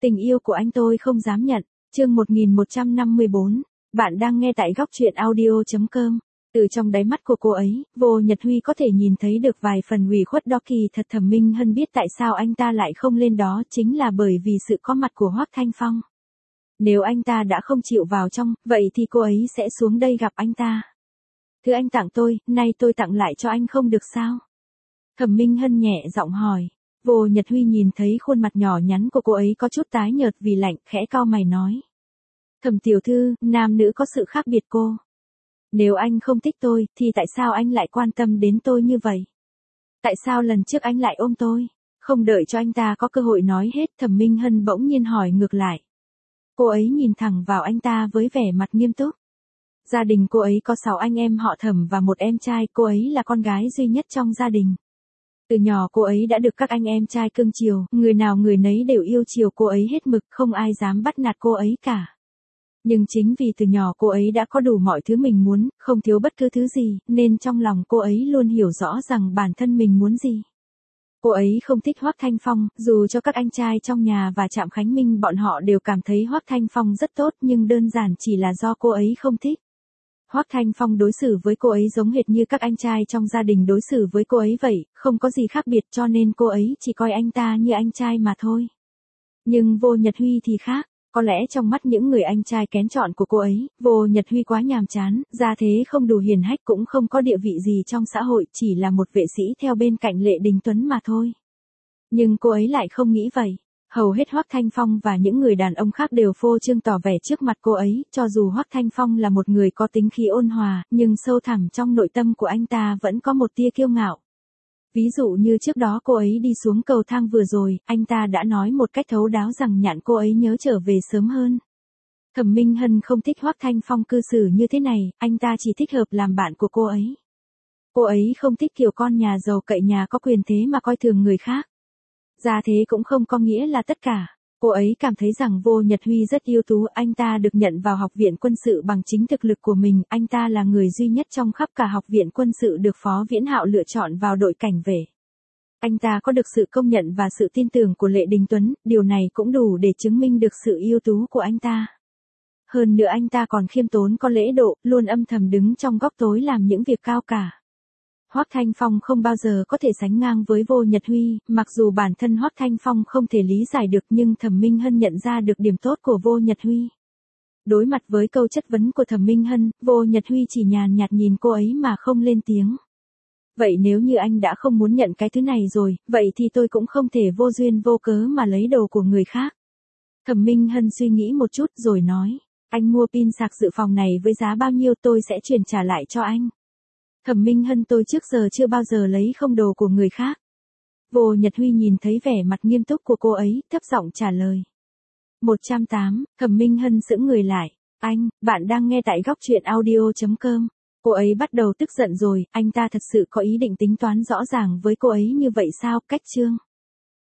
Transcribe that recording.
Tình yêu của anh tôi không dám nhận. Chương 1154. Bạn đang nghe tại góc truyện audio.com. Từ trong đáy mắt của cô ấy, Vô Nhật Huy có thể nhìn thấy được vài phần ủy khuất đó. Kỳ thật Thẩm Minh Hân biết tại sao anh ta lại không lên đó, chính là bởi vì sự có mặt của Hoắc Thanh Phong. Nếu anh ta đã không chịu vào trong, vậy thì cô ấy sẽ xuống đây gặp anh ta. Thứ anh tặng tôi, nay tôi tặng lại cho anh không được sao? Thẩm Minh Hân nhẹ giọng hỏi. Vô Nhật Huy nhìn thấy khuôn mặt nhỏ nhắn của cô ấy có chút tái nhợt vì lạnh, khẽ cau mày nói. Thẩm tiểu thư, nam nữ có sự khác biệt cô. Nếu anh không thích tôi, thì tại sao anh lại quan tâm đến tôi như vậy? Tại sao lần trước anh lại ôm tôi? Không đợi cho anh ta có cơ hội nói hết, Thẩm Minh Hân bỗng nhiên hỏi ngược lại. Cô ấy nhìn thẳng vào anh ta với vẻ mặt nghiêm túc. Gia đình cô ấy có 6 anh em họ Thẩm và một em trai, cô ấy là con gái duy nhất trong gia đình. Từ nhỏ cô ấy đã được các anh em trai cưng chiều, người nào người nấy đều yêu chiều cô ấy hết mực, không ai dám bắt nạt cô ấy cả. Nhưng chính vì từ nhỏ cô ấy đã có đủ mọi thứ mình muốn, không thiếu bất cứ thứ gì, nên trong lòng cô ấy luôn hiểu rõ rằng bản thân mình muốn gì. Cô ấy không thích Hoắc Thanh Phong, dù cho các anh trai trong nhà và Trạm Khánh Minh bọn họ đều cảm thấy Hoắc Thanh Phong rất tốt, nhưng đơn giản chỉ là do cô ấy không thích. Hoắc Thanh Phong đối xử với cô ấy giống hệt như các anh trai trong gia đình đối xử với cô ấy vậy, không có gì khác biệt, cho nên cô ấy chỉ coi anh ta như anh trai mà thôi. Nhưng Vô Nhật Huy thì khác, có lẽ trong mắt những người anh trai kén chọn của cô ấy, Vô Nhật Huy quá nhàm chán, gia thế không đủ hiền hách, cũng không có địa vị gì trong xã hội, chỉ là một vệ sĩ theo bên cạnh Lệ Đình Tuấn mà thôi. Nhưng cô ấy lại không nghĩ vậy. Hầu hết Hoắc Thanh Phong và những người đàn ông khác đều phô trương tỏ vẻ trước mặt cô ấy, cho dù Hoắc Thanh Phong là một người có tính khí ôn hòa, nhưng sâu thẳm trong nội tâm của anh ta vẫn có một tia kiêu ngạo. Ví dụ như trước đó cô ấy đi xuống cầu thang vừa rồi, anh ta đã nói một cách thấu đáo rằng nhạn cô ấy nhớ trở về sớm hơn. Thẩm Minh Hân không thích Hoắc Thanh Phong cư xử như thế này, anh ta chỉ thích hợp làm bạn của cô ấy. Cô ấy không thích kiểu con nhà giàu cậy nhà có quyền thế mà coi thường người khác. Gia thế cũng không có nghĩa là tất cả. Cô ấy cảm thấy rằng Vô Nhật Huy rất ưu tú, anh ta được nhận vào học viện quân sự bằng chính thực lực của mình, anh ta là người duy nhất trong khắp cả học viện quân sự được Phó Viễn Hạo lựa chọn vào đội cảnh vệ. Anh ta có được sự công nhận và sự tin tưởng của Lệ Đình Tuấn, điều này cũng đủ để chứng minh được sự ưu tú của anh ta. Hơn nữa anh ta còn khiêm tốn có lễ độ, luôn âm thầm đứng trong góc tối làm những việc cao cả. Hoắc Thanh Phong không bao giờ có thể sánh ngang với Vô Nhật Huy, mặc dù bản thân Hoắc Thanh Phong không thể lý giải được, nhưng Thẩm Minh Hân nhận ra được điểm tốt của Vô Nhật Huy. Đối mặt với câu chất vấn của Thẩm Minh Hân, Vô Nhật Huy chỉ nhàn nhạt nhìn cô ấy mà không lên tiếng. Vậy nếu như anh đã không muốn nhận cái thứ này rồi, vậy thì tôi cũng không thể vô duyên vô cớ mà lấy đồ của người khác. Thẩm Minh Hân suy nghĩ một chút rồi nói, anh mua pin sạc dự phòng này với giá bao nhiêu, tôi sẽ chuyển trả lại cho anh. Thẩm Minh Hân, tôi trước giờ chưa bao giờ lấy không đồ của người khác. Vô Nhật Huy nhìn thấy vẻ mặt nghiêm túc của cô ấy, thấp giọng trả lời. 108, Thẩm Minh Hân sững người lại. Anh, bạn đang nghe tại góc truyện audio.com. Cô ấy bắt đầu tức giận rồi, anh ta thật sự có ý định tính toán rõ ràng với cô ấy như vậy sao? Cách chương.